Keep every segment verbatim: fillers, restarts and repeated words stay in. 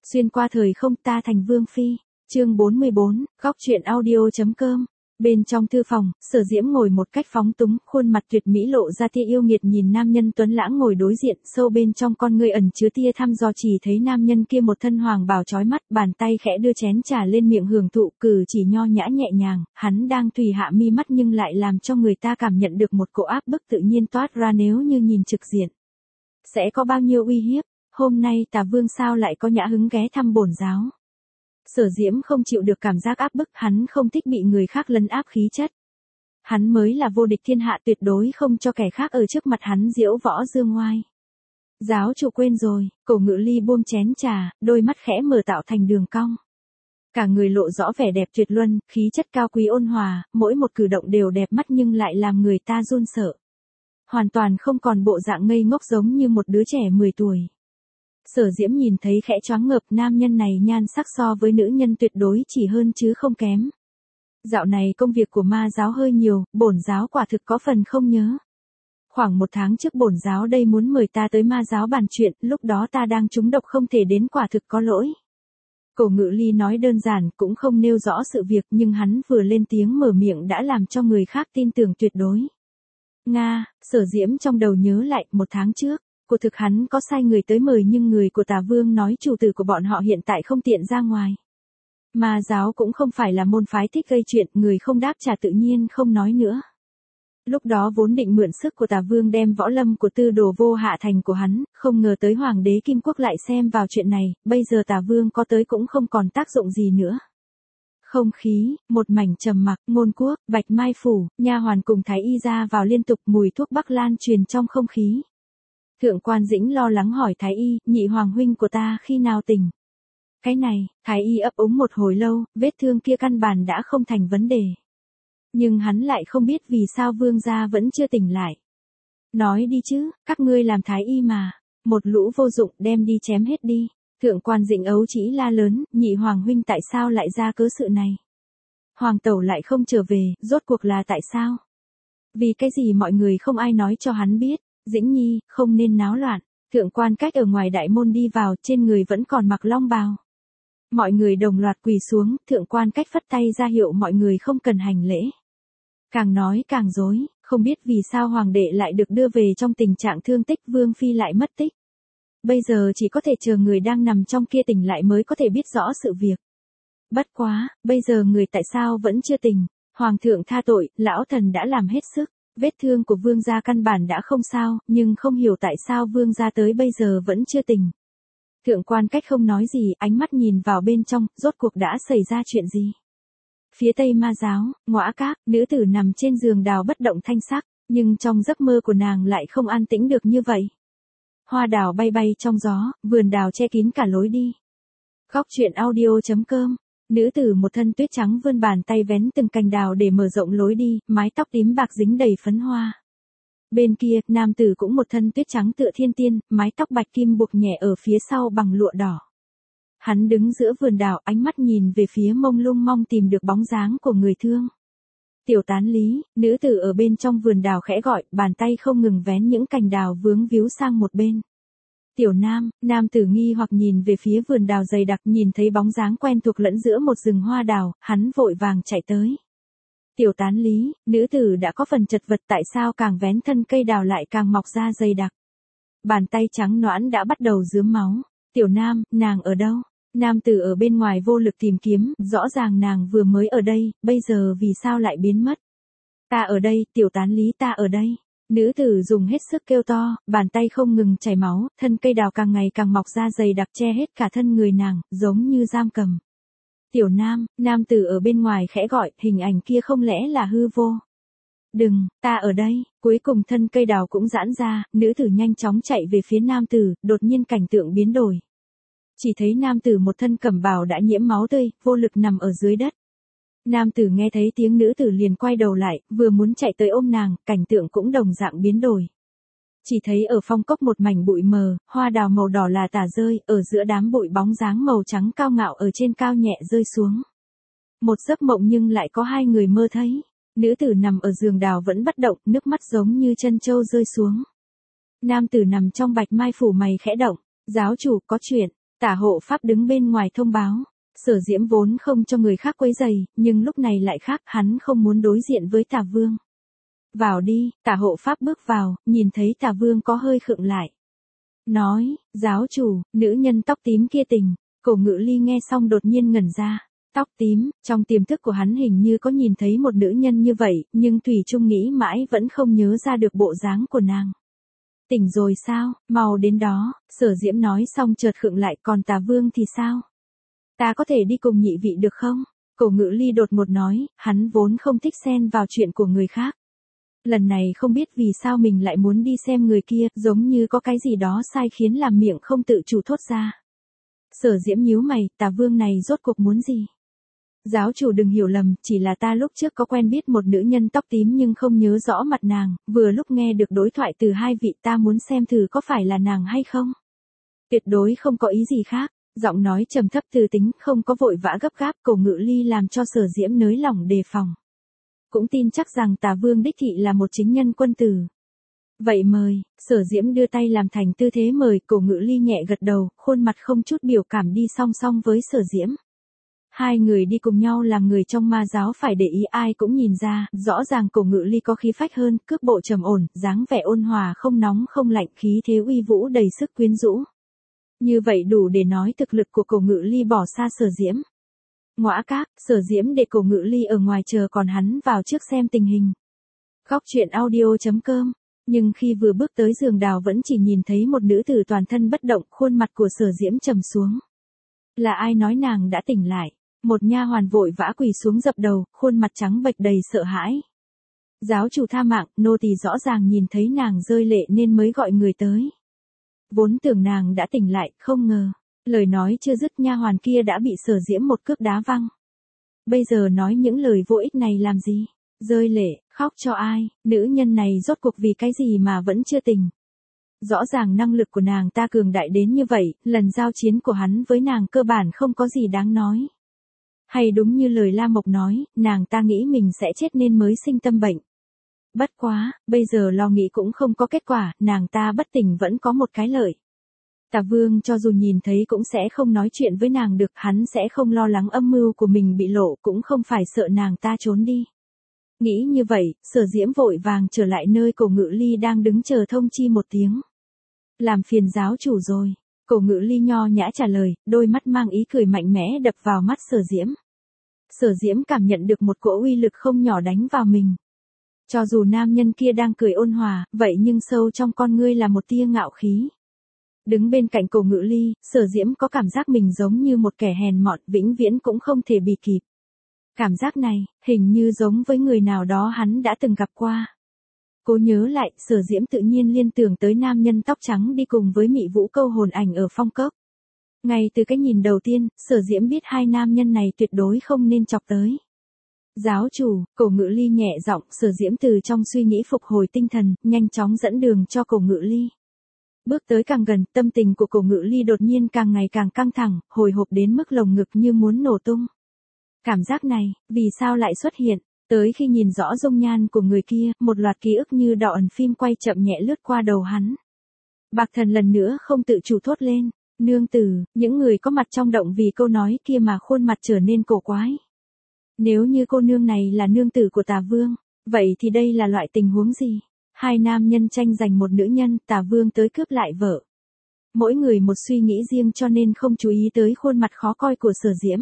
Xuyên qua thời không, ta thành vương phi. Chương bốn mươi bốn, góc truyện audio.com. Bên trong thư phòng, Sở Diễm ngồi một cách phóng túng, khuôn mặt tuyệt mỹ lộ ra tia yêu nghiệt nhìn nam nhân tuấn lãng ngồi đối diện, sâu bên trong con ngươi ẩn chứa tia thăm dò, chỉ thấy nam nhân kia một thân hoàng bào chói mắt, bàn tay khẽ đưa chén trà lên miệng hưởng thụ, cử chỉ nho nhã nhẹ nhàng, hắn đang tùy hạ mi mắt nhưng lại làm cho người ta cảm nhận được một cỗ áp bức tự nhiên toát ra, nếu như nhìn trực diện sẽ có bao nhiêu uy hiếp. Hôm nay Tà Vương sao lại có nhã hứng ghé thăm bổn giáo? Sở Diễm không chịu được cảm giác áp bức, hắn không thích bị người khác lấn áp khí chất. Hắn mới là vô địch thiên hạ, tuyệt đối không cho kẻ khác ở trước mặt hắn diễu võ dương ngoai. Giáo chủ quên rồi, Cổ Ngự Ly buông chén trà, đôi mắt khẽ mở tạo thành đường cong. Cả người lộ rõ vẻ đẹp tuyệt luân, khí chất cao quý ôn hòa, mỗi một cử động đều đẹp mắt nhưng lại làm người ta run sợ. Hoàn toàn không còn bộ dạng ngây ngốc giống như một đứa trẻ mười tuổi. Sở Diễm nhìn thấy khẽ choáng ngợp, nam nhân này nhan sắc so với nữ nhân tuyệt đối chỉ hơn chứ không kém. Dạo này công việc của ma giáo hơi nhiều, bổn giáo quả thực có phần không nhớ. Khoảng một tháng trước bổn giáo đây muốn mời ta tới ma giáo bàn chuyện, lúc đó ta đang trúng độc không thể đến, quả thực có lỗi. Cổ Ngự Ly nói đơn giản, cũng không nêu rõ sự việc, nhưng hắn vừa lên tiếng mở miệng đã làm cho người khác tin tưởng tuyệt đối. Nga, Sở Diễm trong đầu nhớ lại, một tháng trước. Của thực hắn có sai người tới mời nhưng người của Tà Vương nói chủ tử của bọn họ hiện tại không tiện ra ngoài. Ma giáo cũng không phải là môn phái thích gây chuyện, người không đáp trả tự nhiên không nói nữa. Lúc đó vốn định mượn sức của Tà Vương đem võ lâm của tư đồ vô hạ thành của hắn, không ngờ tới Hoàng đế Kim Quốc lại xem vào chuyện này, bây giờ Tà Vương có tới cũng không còn tác dụng gì nữa. Không khí, một mảnh trầm mặc, Ngôn Quốc, Bạch Mai Phủ, nha hoàn cùng thái y ra vào liên tục, mùi thuốc bắc lan truyền trong không khí. Thượng quan Dĩnh lo lắng hỏi thái y, nhị hoàng huynh của ta khi nào tỉnh? Cái này, thái y ấp úng một hồi lâu, vết thương kia căn bản đã không thành vấn đề. Nhưng hắn lại không biết vì sao vương gia vẫn chưa tỉnh lại. Nói đi chứ, các ngươi làm thái y mà, một lũ vô dụng, đem đi chém hết đi. Thượng quan Dĩnh ấu chỉ la lớn, nhị hoàng huynh tại sao lại ra cớ sự này? Hoàng tẩu lại không trở về, rốt cuộc là tại sao? Vì cái gì mọi người không ai nói cho hắn biết? Dĩnh nhi, không nên náo loạn. Thượng quan Cách ở ngoài đại môn đi vào, trên người vẫn còn mặc long bào. Mọi người đồng loạt quỳ xuống, thượng quan Cách phất tay ra hiệu mọi người không cần hành lễ. Càng nói càng rối, không biết vì sao hoàng đệ lại được đưa về trong tình trạng thương tích, vương phi lại mất tích. Bây giờ chỉ có thể chờ người đang nằm trong kia tỉnh lại mới có thể biết rõ sự việc. Bất quá, bây giờ người tại sao vẫn chưa tỉnh? Hoàng thượng tha tội, lão thần đã làm hết sức. Vết thương của vương gia căn bản đã không sao, nhưng không hiểu tại sao vương gia tới bây giờ vẫn chưa tỉnh. Thượng quan Cách không nói gì, ánh mắt nhìn vào bên trong, rốt cuộc đã xảy ra chuyện gì? Phía tây ma giáo, Ngõa Các, nữ tử nằm trên giường đào bất động thanh sắc, nhưng trong giấc mơ của nàng lại không an tĩnh được như vậy. Hoa đào bay bay trong gió, vườn đào che kín cả lối đi. Góc truyện audio.com. Nữ tử một thân tuyết trắng vươn bàn tay vén từng cành đào để mở rộng lối đi, mái tóc tím bạc dính đầy phấn hoa. Bên kia, nam tử cũng một thân tuyết trắng tựa thiên tiên, mái tóc bạch kim buộc nhẹ ở phía sau bằng lụa đỏ. Hắn đứng giữa vườn đào, ánh mắt nhìn về phía mông lung, mong tìm được bóng dáng của người thương. Tiểu Tán Lý, nữ tử ở bên trong vườn đào khẽ gọi, bàn tay không ngừng vén những cành đào vướng víu sang một bên. Tiểu Nam, nam tử nghi hoặc nhìn về phía vườn đào dày đặc, nhìn thấy bóng dáng quen thuộc lẫn giữa một rừng hoa đào, hắn vội vàng chạy tới. Tiểu Tán Lý, nữ tử đã có phần chật vật, tại sao càng vén thân cây đào lại càng mọc ra dày đặc. Bàn tay trắng nõn đã bắt đầu rướm máu. Tiểu Nam, nàng ở đâu? Nam tử ở bên ngoài vô lực tìm kiếm, rõ ràng nàng vừa mới ở đây, bây giờ vì sao lại biến mất? Ta ở đây, Tiểu Tán Lý, ta ở đây. Nữ tử dùng hết sức kêu to, bàn tay không ngừng chảy máu, thân cây đào càng ngày càng mọc ra dày đặc che hết cả thân người nàng, giống như giam cầm. Tiểu Nam, nam tử ở bên ngoài khẽ gọi, hình ảnh kia không lẽ là hư vô? Đừng, ta ở đây. Cuối cùng thân cây đào cũng giãn ra, nữ tử nhanh chóng chạy về phía nam tử, đột nhiên cảnh tượng biến đổi. Chỉ thấy nam tử một thân cẩm bào đã nhiễm máu tươi, vô lực nằm ở dưới đất. Nam tử nghe thấy tiếng nữ tử liền quay đầu lại, vừa muốn chạy tới ôm nàng, cảnh tượng cũng đồng dạng biến đổi. Chỉ thấy ở phong cốc một mảnh bụi mờ, hoa đào màu đỏ là tả rơi, ở giữa đám bụi bóng dáng màu trắng cao ngạo ở trên cao nhẹ rơi xuống. Một giấc mộng nhưng lại có hai người mơ thấy. Nữ tử nằm ở giường đào vẫn bất động, nước mắt giống như chân trâu rơi xuống. Nam tử nằm trong Bạch Mai Phủ mày khẽ động, giáo chủ có chuyện. Tả hộ pháp đứng bên ngoài thông báo. Sở Diễm vốn không cho người khác quấy rầy, nhưng lúc này lại khác, hắn không muốn đối diện với Tả Vương. Vào đi, Tả hộ pháp bước vào, nhìn thấy Tả Vương có hơi khựng lại. Nói, giáo chủ, nữ nhân tóc tím kia tình. Cổ Ngự Ly nghe xong đột nhiên ngẩn ra. Tóc tím, trong tiềm thức của hắn hình như có nhìn thấy một nữ nhân như vậy, nhưng Thủy Trung nghĩ mãi vẫn không nhớ ra được bộ dáng của nàng. Tỉnh rồi sao, mau đến đó, Sở Diễm nói xong chợt khựng lại, còn Tả Vương thì sao? Ta có thể đi cùng nhị vị được không? Cổ Ngự Ly đột ngột nói, hắn vốn không thích xen vào chuyện của người khác. Lần này không biết vì sao mình lại muốn đi xem người kia, giống như có cái gì đó sai khiến làm miệng không tự chủ thốt ra. Sở Diễm nhíu mày, Tả Vương này rốt cuộc muốn gì? Giáo chủ đừng hiểu lầm, chỉ là ta lúc trước có quen biết một nữ nhân tóc tím nhưng không nhớ rõ mặt nàng, vừa lúc nghe được đối thoại từ hai vị, ta muốn xem thử có phải là nàng hay không. Tuyệt đối không có ý gì khác, giọng nói trầm thấp từ tính, không có vội vã gấp gáp. Cổ Ngự Ly làm cho Sở Diễm nới lỏng đề phòng. Cũng tin chắc rằng Tả Vương đích thị là một chính nhân quân tử. Vậy mời, Sở Diễm đưa tay làm thành tư thế mời. Cổ Ngự Ly nhẹ gật đầu, khuôn mặt không chút biểu cảm đi song song với Sở Diễm. Hai người đi cùng nhau làm người trong ma giáo phải để ý, ai cũng nhìn ra, rõ ràng Cổ Ngự Ly có khí phách hơn, cước bộ trầm ổn, dáng vẻ ôn hòa không nóng không lạnh, khí thế uy vũ đầy sức quyến rũ. Như vậy đủ để nói thực lực của Cổ Ngự Ly bỏ xa Sở Diễm. Ngõa Các, Sở Diễm để Cổ Ngự Ly ở ngoài chờ còn hắn vào trước xem tình hình. Góc truyện audio chấm com. Nhưng khi vừa bước tới giường đào vẫn chỉ nhìn thấy một nữ tử toàn thân bất động, khuôn mặt của Sở Diễm trầm xuống. Là ai nói nàng đã tỉnh lại? Một nha hoàn vội vã quỳ xuống dập đầu, khuôn mặt trắng bệch đầy sợ hãi. Giáo chủ tha mạng, nô tỳ rõ ràng nhìn thấy nàng rơi lệ nên mới gọi người tới. Vốn tưởng nàng đã tỉnh lại, không ngờ. Lời nói chưa dứt, nha hoàn kia đã bị Sở Diễm một cước đá văng. Bây giờ nói những lời vô ích này làm gì? Rơi lệ, khóc cho ai? Nữ nhân này rốt cuộc vì cái gì mà vẫn chưa tỉnh? Rõ ràng năng lực của nàng ta cường đại đến như vậy, lần giao chiến của hắn với nàng cơ bản không có gì đáng nói. Hay đúng như lời La Mộc nói, nàng ta nghĩ mình sẽ chết nên mới sinh tâm bệnh. Bất quá, bây giờ lo nghĩ cũng không có kết quả, nàng ta bất tỉnh vẫn có một cái lợi. Tả Vương cho dù nhìn thấy cũng sẽ không nói chuyện với nàng được, hắn sẽ không lo lắng âm mưu của mình bị lộ, cũng không phải sợ nàng ta trốn đi. Nghĩ như vậy, Sở Diễm vội vàng trở lại nơi Cổ Ngự Ly đang đứng chờ thông chi một tiếng. Làm phiền giáo chủ rồi. Cổ Ngự Ly nho nhã trả lời, đôi mắt mang ý cười mạnh mẽ đập vào mắt Sở Diễm. Sở Diễm cảm nhận được một cỗ uy lực không nhỏ đánh vào mình. Cho dù nam nhân kia đang cười ôn hòa, vậy nhưng sâu trong con ngươi là một tia ngạo khí. Đứng bên cạnh Cổ Ngự Ly, Sở Diễm có cảm giác mình giống như một kẻ hèn mọn, vĩnh viễn cũng không thể bì kịp. Cảm giác này, hình như giống với người nào đó hắn đã từng gặp qua. Cố nhớ lại, Sở Diễm tự nhiên liên tưởng tới nam nhân tóc trắng đi cùng với Mị Vũ Câu Hồn Ảnh ở phong cốc. Ngay từ cái nhìn đầu tiên, Sở Diễm biết hai nam nhân này tuyệt đối không nên chọc tới. Giáo chủ, Cổ Ngự Ly nhẹ giọng. Sở Diễm từ trong suy nghĩ phục hồi tinh thần, nhanh chóng dẫn đường cho Cổ Ngự Ly. Bước tới càng gần, tâm tình của Cổ Ngự Ly đột nhiên càng ngày càng căng thẳng, hồi hộp đến mức lồng ngực như muốn nổ tung. Cảm giác này, vì sao lại xuất hiện? Tới khi nhìn rõ dung nhan của người kia, một loạt ký ức như đọ ẩn phim quay chậm nhẹ lướt qua đầu hắn. Bạc Thần lần nữa không tự chủ thốt lên, nương tử, những người có mặt trong động vì câu nói kia mà khuôn mặt trở nên cổ quái. Nếu như cô nương này là nương tử của Tả Vương, vậy thì đây là loại tình huống gì? Hai nam nhân tranh giành một nữ nhân, Tả Vương tới cướp lại vợ. Mỗi người một suy nghĩ riêng cho nên không chú ý tới khuôn mặt khó coi của Sở Diễm.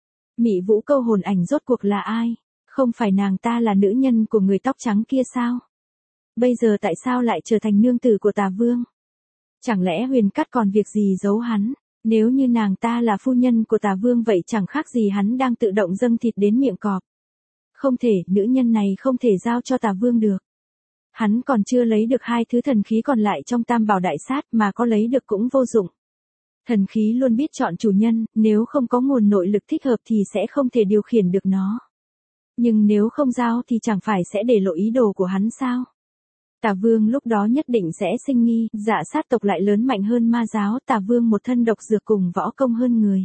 Mị Vũ Câu Hồn Ảnh rốt cuộc là ai? Không phải nàng ta là nữ nhân của người tóc trắng kia sao? Bây giờ tại sao lại trở thành nương tử của Tả Vương? Chẳng lẽ Huyền Cắt còn việc gì giấu hắn? Nếu như nàng ta là phu nhân của Tả Vương vậy chẳng khác gì hắn đang tự động dâng thịt đến miệng cọp. Không thể, nữ nhân này không thể giao cho Tả Vương được. Hắn còn chưa lấy được hai thứ thần khí còn lại trong Tam Bảo Đại Sát, mà có lấy được cũng vô dụng. Thần khí luôn biết chọn chủ nhân, nếu không có nguồn nội lực thích hợp thì sẽ không thể điều khiển được nó. Nhưng nếu không giao thì chẳng phải sẽ để lộ ý đồ của hắn sao? Tả Vương lúc đó nhất định sẽ sinh nghi, Dạ Sát tộc lại lớn mạnh hơn ma giáo, Tả Vương một thân độc dược cùng võ công hơn người.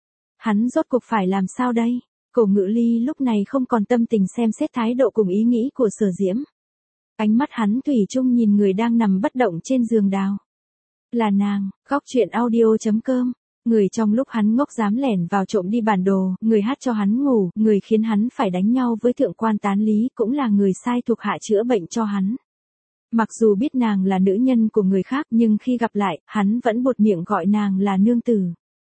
Hắn rốt cuộc phải làm sao đây? Cổ Ngự Ly lúc này không còn tâm tình xem xét thái độ cùng ý nghĩ của Sở Diễm. Ánh mắt hắn thủy chung nhìn người đang nằm bất động trên giường đào. Là nàng. Góc truyện audio chấm com Người trong lúc hắn ngốc dám lẻn vào trộm đi bản đồ, người hát cho hắn ngủ, người khiến hắn phải đánh nhau với thượng quan Tán Lý cũng là người sai thuộc hạ chữa bệnh cho hắn. Mặc dù biết nàng là nữ nhân của người khác nhưng khi gặp lại, hắn vẫn buột miệng gọi nàng là nương tử.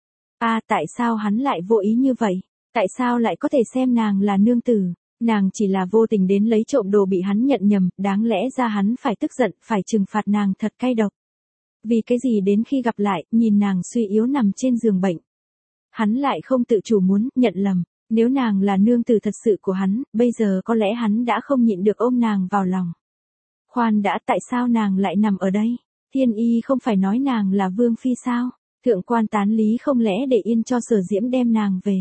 À, tại sao hắn lại vô ý như vậy? Tại sao lại có thể xem nàng là nương tử? Nàng chỉ là vô tình đến lấy trộm đồ bị hắn nhận nhầm, đáng lẽ ra hắn phải tức giận, phải trừng phạt nàng thật cay độc. Vì cái gì đến khi gặp lại, nhìn nàng suy yếu nằm trên giường bệnh. Hắn lại không tự chủ muốn nhận lầm, nếu nàng là nương tử thật sự của hắn, bây giờ có lẽ hắn đã không nhịn được ôm nàng vào lòng. Khoan đã, tại sao nàng lại nằm ở đây? Thiên Y không phải nói nàng là vương phi sao? Thượng quan Tán Lý không lẽ để yên cho Sở Diễm đem nàng về?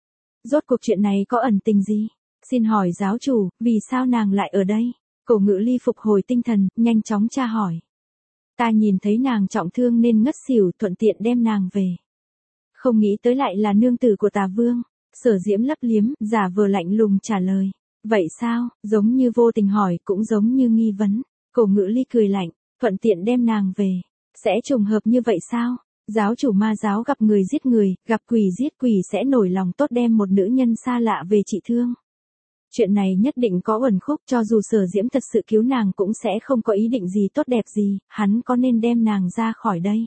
Rốt cuộc chuyện này có ẩn tình gì? Xin hỏi giáo chủ, vì sao nàng lại ở đây? Cổ Ngự Ly phục hồi tinh thần, nhanh chóng tra hỏi. Ta nhìn thấy nàng trọng thương nên ngất xỉu, thuận tiện đem nàng về. Không nghĩ tới lại là nương tử của Tà Vương. Sở Diễm lấp liếm, giả vờ lạnh lùng trả lời. Vậy sao, giống như vô tình hỏi, cũng giống như nghi vấn. Cổ Ngự Ly cười lạnh, thuận tiện đem nàng về. Sẽ trùng hợp như vậy sao? Giáo chủ ma giáo gặp người giết người, gặp quỷ giết quỷ sẽ nổi lòng tốt đem một nữ nhân xa lạ về trị thương. Chuyện này nhất định có uẩn khúc, cho dù Sở Diễm thật sự cứu nàng cũng sẽ không có ý định gì tốt đẹp gì, hắn có nên đem nàng ra khỏi đây.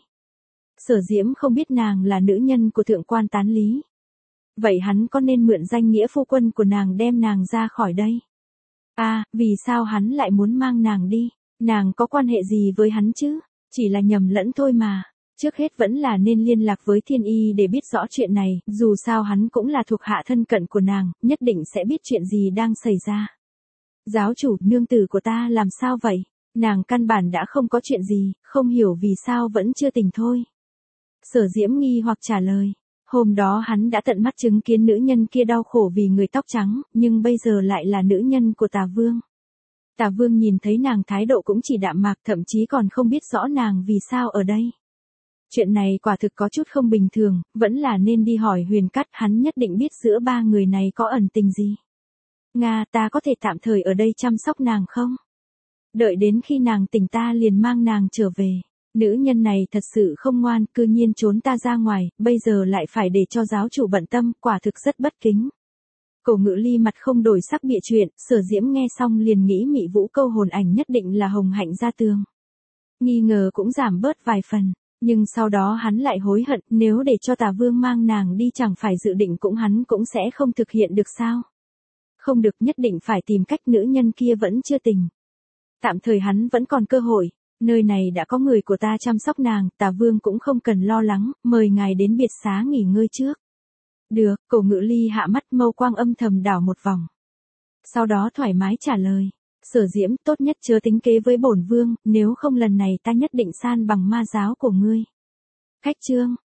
Sở Diễm không biết nàng là nữ nhân của thượng quan Tán Lý. Vậy hắn có nên mượn danh nghĩa phu quân của nàng đem nàng ra khỏi đây? À, vì sao hắn lại muốn mang nàng đi? Nàng có quan hệ gì với hắn chứ? Chỉ là nhầm lẫn thôi mà. Trước hết vẫn là nên liên lạc với Thiên Y để biết rõ chuyện này, dù sao hắn cũng là thuộc hạ thân cận của nàng, nhất định sẽ biết chuyện gì đang xảy ra. Giáo chủ, nương tử của ta làm sao vậy? Nàng căn bản đã không có chuyện gì, không hiểu vì sao vẫn chưa tỉnh thôi. Sở Diễm nghi hoặc trả lời. Hôm đó hắn đã tận mắt chứng kiến nữ nhân kia đau khổ vì người tóc trắng, nhưng bây giờ lại là nữ nhân của Tà Vương. Tà Vương nhìn thấy nàng thái độ cũng chỉ đạm mạc, thậm chí còn không biết rõ nàng vì sao ở đây. Chuyện này quả thực có chút không bình thường, vẫn là nên đi hỏi Huyền Cắt, hắn nhất định biết giữa ba người này có ẩn tình gì. Nga, ta có thể tạm thời ở đây chăm sóc nàng không? Đợi đến khi nàng tỉnh ta liền mang nàng trở về. Nữ nhân này thật sự không ngoan, cư nhiên trốn ta ra ngoài, bây giờ lại phải để cho giáo chủ bận tâm, quả thực rất bất kính. Cổ Ngự Ly mặt không đổi sắc bịa chuyện, Sở Diễm nghe xong liền nghĩ Mị Vũ câu hồn ảnh nhất định là Hồng Hạnh ra tường. Nghi ngờ cũng giảm bớt vài phần. Nhưng sau đó hắn lại hối hận, nếu để cho Tà Vương mang nàng đi chẳng phải dự định cũng hắn cũng sẽ không thực hiện được sao? Không được, nhất định phải tìm cách, nữ nhân kia vẫn chưa tỉnh. Tạm thời hắn vẫn còn cơ hội, nơi này đã có người của ta chăm sóc nàng, Tà Vương cũng không cần lo lắng, mời ngài đến biệt xá nghỉ ngơi trước. Được, Cổ Ngự Ly hạ mắt, mâu quang âm thầm đảo một vòng. Sau đó thoải mái trả lời. Sở Diễm, tốt nhất chớ tính kế với bổn vương, nếu không lần này ta nhất định san bằng ma giáo của ngươi. Khách chương